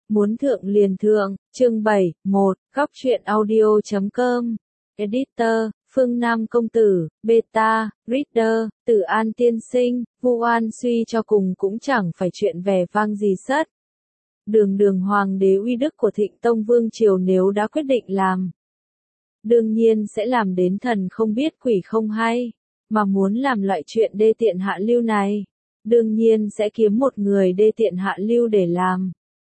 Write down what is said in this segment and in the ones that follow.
Muốn thượng liền thượng, chương 7, 1, góc truyện audio.com. Editor, Phương Nam công tử, beta, reader, Tử An tiên sinh, Vu An suy cho cùng cũng chẳng phải chuyện vẻ vang gì sất. Đường hoàng đế uy đức của Thịnh Tông Vương Triều nếu đã quyết định làm, đương nhiên sẽ làm đến thần không biết quỷ không hay, mà muốn làm loại chuyện đê tiện hạ lưu này, đương nhiên sẽ kiếm một người đê tiện hạ lưu để làm.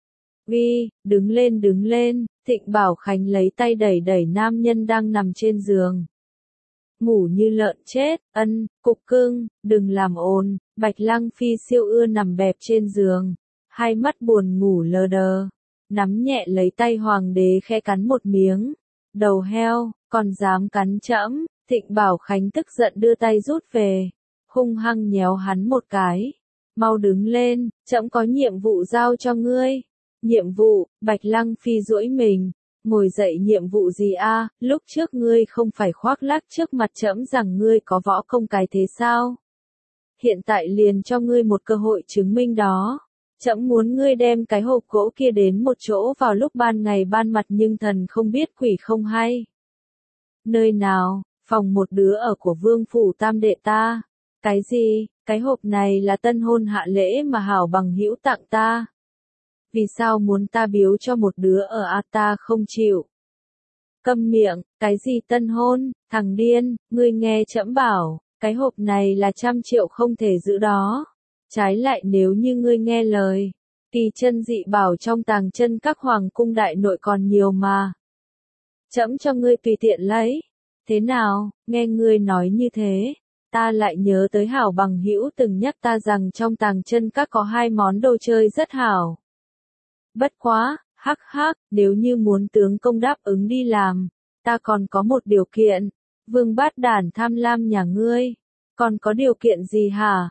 Đứng lên, Thịnh Bảo Khánh lấy tay đẩy nam nhân đang nằm trên giường. Ngủ như lợn chết, cục cưng, đừng làm ồn, Bạch Lăng Phi siêu ưa nằm bẹp trên giường, hai mắt buồn ngủ lờ đờ, nắm nhẹ lấy tay hoàng đế khẽ cắn một miếng. Đầu heo, còn dám cắn trẫm? Thịnh Bảo Khánh tức giận đưa tay rút về, hung hăng nhéo hắn một cái. Mau đứng lên, trẫm có nhiệm vụ giao cho ngươi. Nhiệm vụ? Bạch Lăng Phi duỗi mình, ngồi dậy. Nhiệm vụ gì a? Lúc trước ngươi không phải khoác lác trước mặt trẫm rằng ngươi có võ công cái thế sao? Hiện tại liền cho ngươi một cơ hội chứng minh đó. Trẫm muốn ngươi đem cái hộp gỗ kia đến một chỗ vào lúc ban ngày ban mặt nhưng thần không biết quỷ không hay. Nơi nào? Phòng một đứa ở của Vương phủ tam đệ ta. Cái gì? Cái hộp này là tân hôn hạ lễ mà hảo bằng hữu tặng ta. Vì sao muốn ta biếu cho một đứa ở a? Ta không chịu. Câm miệng, cái gì tân hôn, thằng điên, ngươi nghe trẫm bảo, cái hộp này là 100 triệu không thể giữ đó. Trái lại nếu như ngươi nghe lời, kỳ chân dị bảo trong tàng chân các hoàng cung đại nội còn nhiều mà. Trẫm cho ngươi tùy tiện lấy. Thế nào, nghe ngươi nói như thế, ta lại nhớ tới hảo bằng hữu từng nhắc ta rằng trong tàng chân các có 2 món đồ chơi rất hảo. Bất quá, hắc, nếu như muốn tướng công đáp ứng đi làm, ta còn có một điều kiện. Vương bát đản tham lam nhà ngươi, còn có điều kiện gì hả?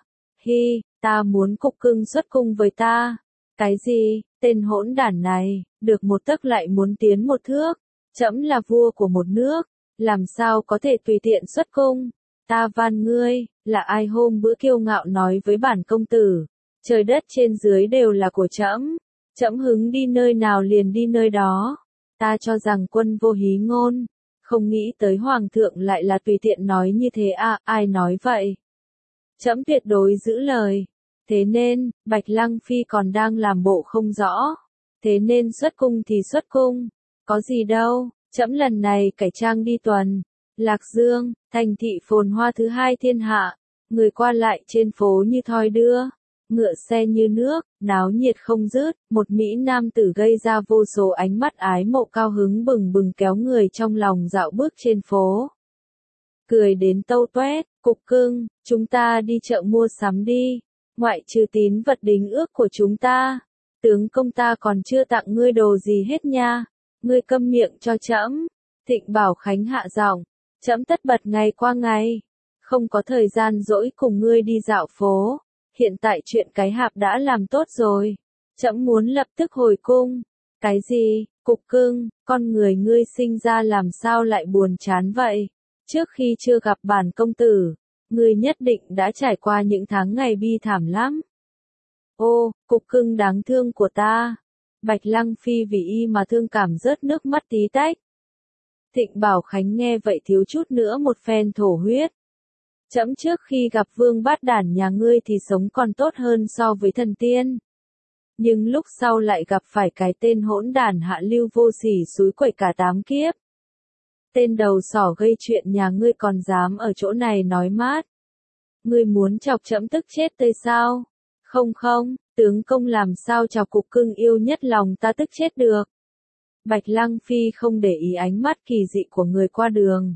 Ta muốn cục cưng xuất cung với ta. Cái gì? Tên hỗn đản này, được một tấc lại muốn tiến một thước. Trẫm là vua của một nước, làm sao có thể tùy tiện xuất cung? Ta van ngươi, là ai hôm bữa kiêu ngạo nói với bản công tử, trời đất trên dưới đều là của trẫm, trẫm hứng đi nơi nào liền đi nơi đó. Ta cho rằng quân vô hí ngôn, không nghĩ tới hoàng thượng lại là tùy tiện nói như thế à? Ai nói vậy? Trẫm tuyệt đối giữ lời. Thế nên, Bạch Lăng Phi còn đang làm bộ không rõ. Thế nên xuất cung thì xuất cung. Có gì đâu, trẫm lần này cải trang đi tuần. Lạc Dương, thành thị phồn hoa thứ 2 thiên hạ. Người qua lại trên phố như thoi đưa. Ngựa xe như nước, náo nhiệt không dứt. Một mỹ nam tử gây ra vô số ánh mắt ái mộ cao hứng bừng kéo người trong lòng dạo bước trên phố. Cười đến tâu toét, cục cưng, chúng ta đi chợ mua sắm đi. Ngoại trừ tín vật đính ước của chúng ta, tướng công ta còn chưa tặng ngươi đồ gì hết nha. Ngươi câm miệng cho trẫm. Thịnh Bảo Khánh hạ giọng, trẫm tất bật ngày qua ngày, không có thời gian dỗi cùng ngươi đi dạo phố. Hiện tại chuyện cái hạp đã làm tốt rồi, trẫm muốn lập tức hồi cung. Cái gì? Cục cưng, con người ngươi sinh ra làm sao lại buồn chán vậy? Trước khi chưa gặp bản công tử, ngươi nhất định đã trải qua những tháng ngày bi thảm lắm. Ô, cục cưng đáng thương của ta. Bạch Lăng Phi vì y mà thương cảm rớt nước mắt tí tách. Thịnh Bảo Khánh nghe vậy thiếu chút nữa một phen thổ huyết. Trẫm trước khi gặp vương bát đản nhà ngươi thì sống còn tốt hơn so với thần tiên. Nhưng lúc sau lại gặp phải cái tên hỗn đản hạ lưu vô sỉ xúi quẩy cả 8 kiếp. Tên đầu sỏ gây chuyện nhà ngươi còn dám ở chỗ này nói mát. Ngươi muốn chọc trẫm tức chết tươi sao? Không, tướng công làm sao chọc cục cưng yêu nhất lòng ta tức chết được. Bạch Lăng Phi không để ý ánh mắt kỳ dị của người qua đường.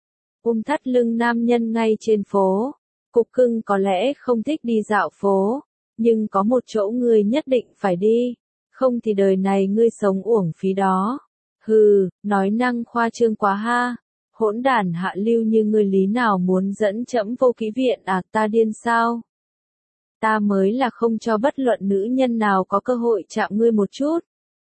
Thắt lưng nam nhân ngay trên phố. Cục cưng có lẽ không thích đi dạo phố, nhưng có một chỗ ngươi nhất định phải đi, không thì đời này ngươi sống uổng phí đó. Hừ, nói năng khoa trương quá ha. Hỗn đản hạ lưu như ngươi lý nào muốn dẫn trẫm vô kỹ viện à? Ta điên sao? Ta mới là không cho bất luận nữ nhân nào có cơ hội chạm ngươi một chút.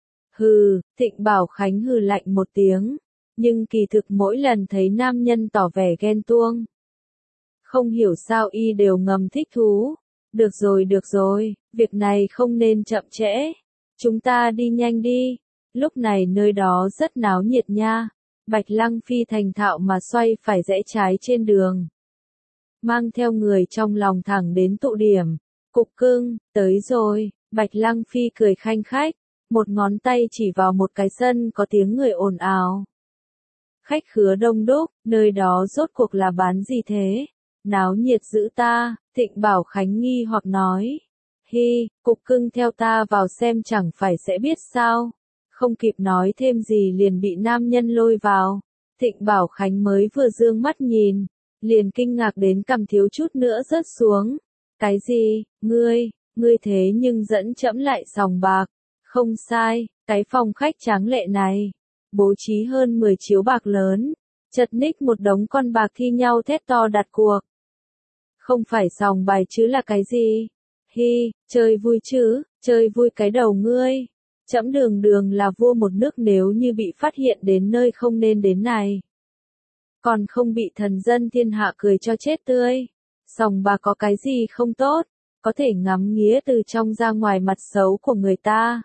Hừ, Thịnh Bảo Khánh hừ lạnh một tiếng, nhưng kỳ thực mỗi lần thấy nam nhân tỏ vẻ ghen tuông, không hiểu sao y đều ngầm thích thú. Được rồi, việc này không nên chậm trễ. chúng ta đi nhanh đi. Lúc này nơi đó rất náo nhiệt nha. Bạch Lăng Phi thành thạo mà xoay phải rẽ trái trên đường. Mang theo người trong lòng thẳng đến tụ điểm. Cục Cưng, tới rồi, Bạch Lăng Phi cười khanh khách, một ngón tay chỉ vào một cái sân có tiếng người ồn ào. Khách khứa đông đúc, nơi đó rốt cuộc là bán gì thế? Náo nhiệt dữ ta, Thịnh Bảo Khánh nghi hoặc nói. Hi, Cục Cưng theo ta vào xem chẳng phải sẽ biết sao. Không kịp nói thêm gì liền bị nam nhân lôi vào. Thịnh Bảo Khánh mới vừa dương mắt nhìn, liền kinh ngạc đến cằm thiếu chút nữa rớt xuống. Cái gì, ngươi thế nhưng dẫn trẫm lại sòng bạc. Không sai, cái phòng khách tráng lệ này, bố trí hơn 10 chiếu bạc lớn, chật ních một đống con bạc thi nhau thét to đặt cuộc. Không phải sòng bài chứ là cái gì? Hi, chơi vui chứ, chơi vui cái đầu ngươi. Trẫm đường đường là vua một nước nếu như bị phát hiện đến nơi không nên đến này. Còn không bị thần dân thiên hạ cười cho chết tươi. Sòng bạc có cái gì không tốt, có thể ngắm nghía từ trong ra ngoài mặt xấu của người ta.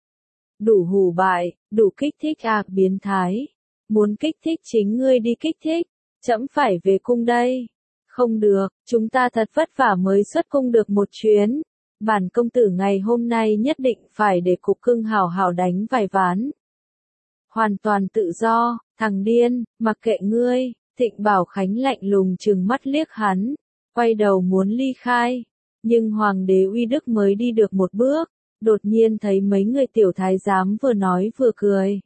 Đủ hủ bại, đủ kích thích biến thái. Muốn kích thích chính ngươi đi kích thích, trẫm phải về cung đây. Không được, chúng ta thật vất vả mới xuất cung được một chuyến. Bản công tử ngày hôm nay nhất định phải để Cục Cưng hảo hảo đánh vài ván. Hoàn toàn tự do, thằng điên, mặc kệ ngươi. Thịnh Bảo Khánh lạnh lùng trừng mắt liếc hắn, quay đầu muốn ly khai. Nhưng Hoàng đế Uy Đức mới đi được một bước, đột nhiên thấy mấy người tiểu thái giám vừa nói vừa cười.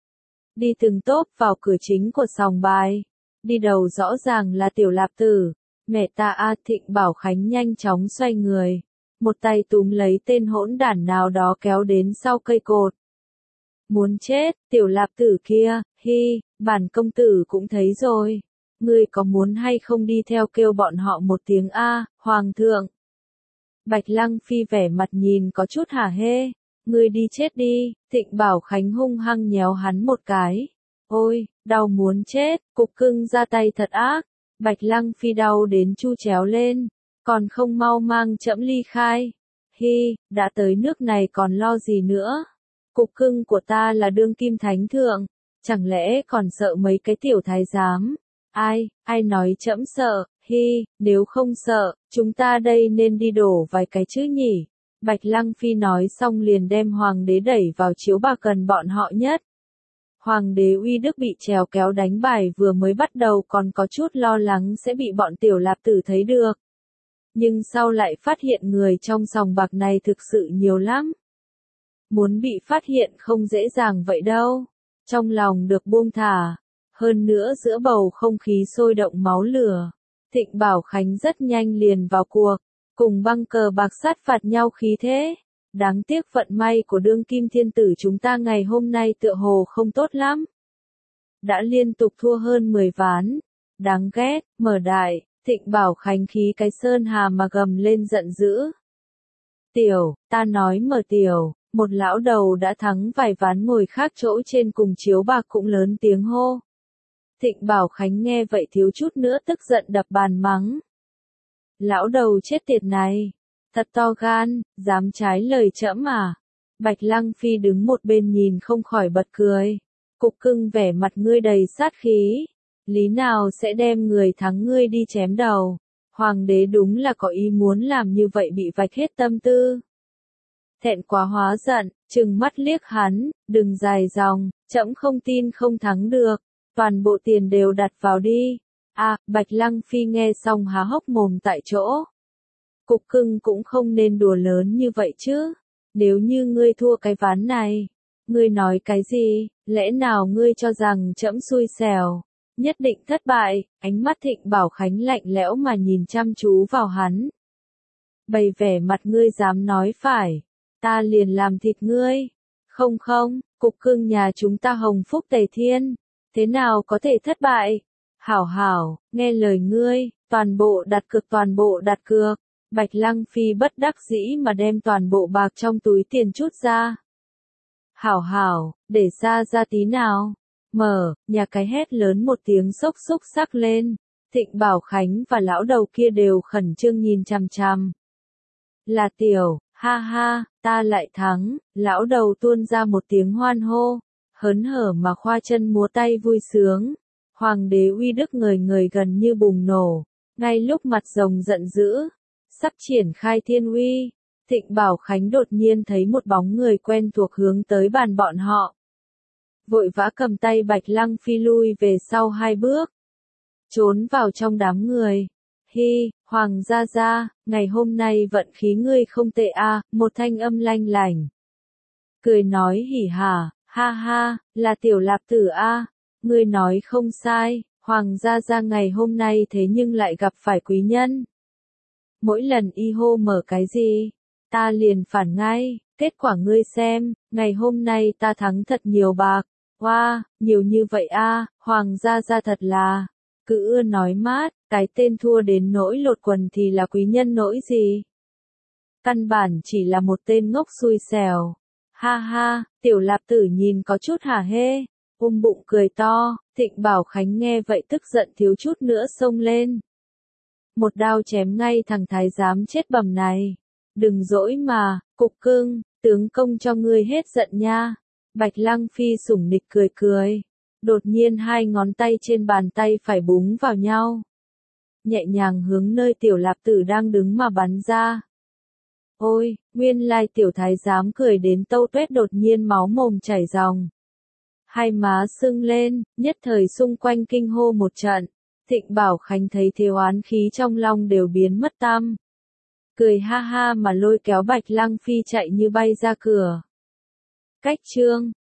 Đi từng tốp vào cửa chính của sòng bài. Đi đầu rõ ràng là Tiểu Lạp Tử. Mẹ ta Thịnh Bảo Khánh nhanh chóng xoay người. Một tay túm lấy tên hỗn đản nào đó kéo đến sau cây cột. Muốn chết, Tiểu Lạp Tử kia, hi, bản công tử cũng thấy rồi. Ngươi có muốn hay không đi theo kêu bọn họ một tiếng Hoàng thượng. Bạch Lăng Phi vẻ mặt nhìn có chút hả hê. Ngươi đi chết đi, Thịnh Bảo Khánh hung hăng nhéo hắn một cái. Ôi, đau muốn chết, Cục Cưng ra tay thật ác. Bạch Lăng Phi đau đến chu chéo lên, còn không mau mang trẫm ly khai. Hi, đã tới nước này còn lo gì nữa. Cục Cưng của ta là đương kim thánh thượng, chẳng lẽ còn sợ mấy cái tiểu thái giám. Ai nói trẫm sợ, hi, nếu không sợ, chúng ta đây nên đi đổ vài cái chứ nhỉ. Bạch Lăng Phi nói xong liền đem Hoàng đế đẩy vào chiếu bạc gần bọn họ nhất. Hoàng đế Uy Đức bị trèo kéo đánh bài vừa mới bắt đầu còn có chút lo lắng sẽ bị bọn Tiểu Lạp Tử thấy được. Nhưng sau lại phát hiện người trong sòng bạc này thực sự nhiều lắm. Muốn bị phát hiện không dễ dàng vậy đâu. Trong lòng được buông thả. Hơn nữa giữa bầu không khí sôi động máu lửa. Thịnh Bảo Khánh rất nhanh liền vào cuộc. Cùng băng cờ bạc sát phạt nhau khí thế. Đáng tiếc vận may của đương kim thiên tử chúng ta ngày hôm nay tựa hồ không tốt lắm. Đã liên tục thua hơn 10 ván. Đáng ghét, mở đại, Thịnh Bảo Khánh khí cái sơn hà mà gầm lên giận dữ. Tiểu, ta nói mở tiểu, một lão đầu đã thắng vài ván ngồi khác chỗ trên cùng chiếu bạc cũng lớn tiếng hô. Thịnh Bảo Khánh nghe vậy thiếu chút nữa tức giận đập bàn mắng. Lão đầu chết tiệt này. Thật to gan, dám trái lời trẫm à. Bạch Lăng Phi đứng một bên nhìn không khỏi bật cười. Cục Cưng vẻ mặt ngươi đầy sát khí. Lý nào sẽ đem người thắng ngươi đi chém đầu. Hoàng đế đúng là có ý muốn làm như vậy bị vạch hết tâm tư. Thẹn quá hóa giận, trừng mắt liếc hắn, đừng dài dòng, trẫm không tin không thắng được. Toàn bộ tiền đều đặt vào đi. Bạch Lăng Phi nghe xong há hốc mồm tại chỗ. Cục Cưng cũng không nên đùa lớn như vậy chứ. Nếu như ngươi thua cái ván này, ngươi nói cái gì, lẽ nào ngươi cho rằng trẫm xui xẻo, nhất định thất bại. Ánh mắt Thịnh Bảo Khánh lạnh lẽo mà nhìn chăm chú vào hắn. Bày vẻ mặt ngươi dám nói phải, ta liền làm thịt ngươi. Không, Cục Cưng nhà chúng ta hồng phúc tề thiên, thế nào có thể thất bại. Hảo, nghe lời ngươi, toàn bộ đặt cược. Bạch Lăng Phi bất đắc dĩ mà đem toàn bộ bạc trong túi tiền chút ra. Hảo, để ra tí nào. Mở, nhà cái hét lớn một tiếng sốc xúc sắc lên. Thịnh Bảo Khánh và lão đầu kia đều khẩn trương nhìn chằm chằm. Là Tiểu, Ha ha, ta lại thắng, lão đầu tuôn ra một tiếng hoan hô, hớn hở mà khoa chân múa tay vui sướng. Hoàng đế uy đức người người gần như bùng nổ, ngay lúc mặt rồng giận dữ, sắp triển khai thiên uy, Thịnh Bảo Khánh đột nhiên thấy một bóng người quen thuộc hướng tới bàn bọn họ. Vội vã cầm tay Bạch Lăng Phi lui về sau 2 bước, trốn vào trong đám người. Hi, Hoàng gia gia, ngày hôm nay vận khí ngươi không tệ a, một thanh âm lanh lảnh. Cười nói hỉ hả, ha ha, là tiểu Lạp Tử a, ngươi nói không sai, Hoàng gia gia ngày hôm nay thế nhưng lại gặp phải quý nhân. Mỗi lần y hô mở cái gì, ta liền phản ngay, kết quả ngươi xem, ngày hôm nay ta thắng thật nhiều bạc, wow, nhiều như vậy a, Hoàng gia gia thật là, cứ ưa nói mát, cái tên thua đến nỗi lột quần thì là quý nhân nỗi gì. Căn bản chỉ là một tên ngốc xui xẻo. Ha ha, tiểu Lạp Tử nhìn có chút hả hê, bụng cười to, Thịnh Bảo Khánh nghe vậy tức giận thiếu chút nữa xông lên. Một đao chém ngay thằng thái giám chết bầm này. Đừng dỗi mà, cục cưng, tướng công cho ngươi hết giận nha. Bạch Lăng Phi sủng nịch cười cười. Đột nhiên 2 ngón tay trên bàn tay phải búng vào nhau. Nhẹ nhàng hướng nơi tiểu Lạp Tử đang đứng mà bắn ra. Ôi, nguyên lai tiểu thái giám cười đến tâu tuét đột nhiên máu mồm chảy ròng. Hai má sưng lên, nhất thời xung quanh kinh hô một trận. Thịnh Bảo Khánh thấy thế oán khí trong lòng đều biến mất tăm. Cười ha ha mà lôi kéo Bạch Lăng Phi chạy như bay ra cửa. Cách chương